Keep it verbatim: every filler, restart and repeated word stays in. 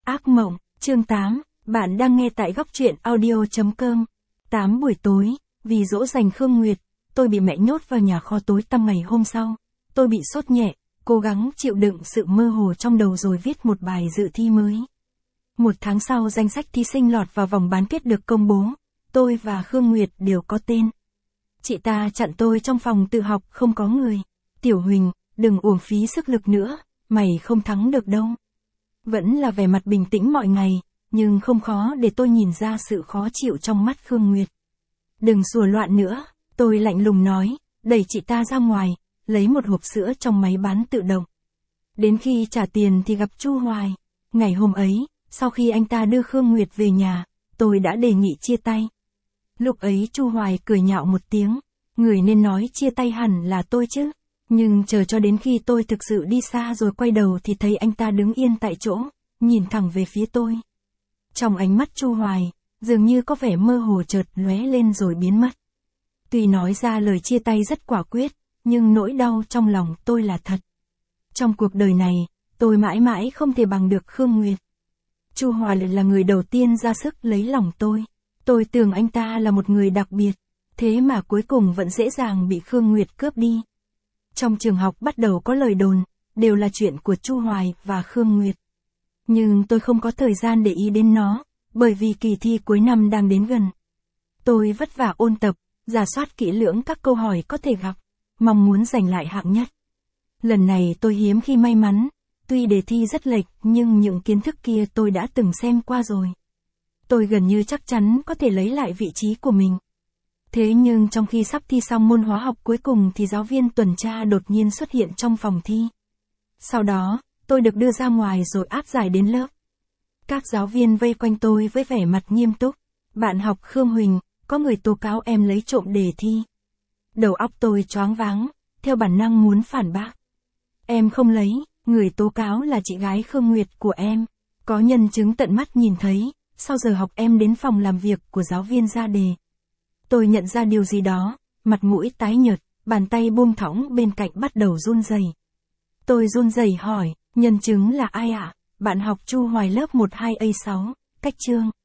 Ác mộng, chương tám, bạn đang nghe tại góc truyện audio chấm com. tám buổi tối, vì dỗ dành Khương Nguyệt, tôi bị mẹ nhốt vào nhà kho tối tăm ngày hôm sau. Tôi bị sốt nhẹ, cố gắng chịu đựng sự mơ hồ trong đầu rồi viết một bài dự thi mới. Một tháng sau danh sách thí sinh lọt vào vòng bán kết được công bố. Tôi và Khương Nguyệt đều có tên. Chị ta chặn tôi trong phòng tự học không có người. Tiểu Huỳnh, đừng uổng phí sức lực nữa, mày không thắng được đâu. Vẫn là vẻ mặt bình tĩnh mọi ngày, nhưng không khó để tôi nhìn ra sự khó chịu trong mắt Khương Nguyệt. Đừng sủa loạn nữa, tôi lạnh lùng nói, đẩy chị ta ra ngoài, lấy một hộp sữa trong máy bán tự động. Đến khi trả tiền thì gặp Chu Hoài. Ngày hôm ấy, sau khi anh ta đưa Khương Nguyệt về nhà, tôi đã đề nghị chia tay. Lúc ấy Chu Hoài cười nhạo một tiếng, người nên nói chia tay hẳn là tôi chứ. Nhưng chờ cho đến khi tôi thực sự đi xa rồi quay đầu thì thấy anh ta đứng yên tại chỗ, nhìn thẳng về phía tôi. Trong ánh mắt Chu Hoài, dường như có vẻ mơ hồ chợt lóe lên rồi biến mất. Tuy nói ra lời chia tay rất quả quyết, nhưng nỗi đau trong lòng tôi là thật. Trong cuộc đời này, tôi mãi mãi không thể bằng được Khương Nguyệt. Chu Hoài là người đầu tiên ra sức lấy lòng tôi. Tôi tưởng anh ta là một người đặc biệt, thế mà cuối cùng vẫn dễ dàng bị Khương Nguyệt cướp đi. Trong trường học bắt đầu có lời đồn, đều là chuyện của Chu Hoài và Khương Nguyệt. Nhưng tôi không có thời gian để ý đến nó, bởi vì kỳ thi cuối năm đang đến gần. Tôi vất vả ôn tập, rà soát kỹ lưỡng các câu hỏi có thể gặp, mong muốn giành lại hạng nhất. Lần này tôi hiếm khi may mắn, tuy đề thi rất lệch nhưng những kiến thức kia tôi đã từng xem qua rồi. Tôi gần như chắc chắn có thể lấy lại vị trí của mình. Thế nhưng trong khi sắp thi xong môn hóa học cuối cùng thì giáo viên tuần tra đột nhiên xuất hiện trong phòng thi. Sau đó, tôi được đưa ra ngoài rồi áp giải đến lớp. Các giáo viên vây quanh tôi với vẻ mặt nghiêm túc. Bạn học Khương Huỳnh, có người tố cáo em lấy trộm đề thi. Đầu óc tôi choáng váng, theo bản năng muốn phản bác. Em không lấy, người tố cáo là chị gái Khương Nguyệt của em. Có nhân chứng tận mắt nhìn thấy, sau giờ học em đến phòng làm việc của giáo viên ra đề. Tôi nhận ra điều gì đó, mặt mũi tái nhợt, bàn tay buông thõng bên cạnh bắt đầu run rẩy. Tôi run rẩy hỏi, nhân chứng là ai ạ? À? Bạn học Chu Hoài lớp một hai A sáu, cách chương.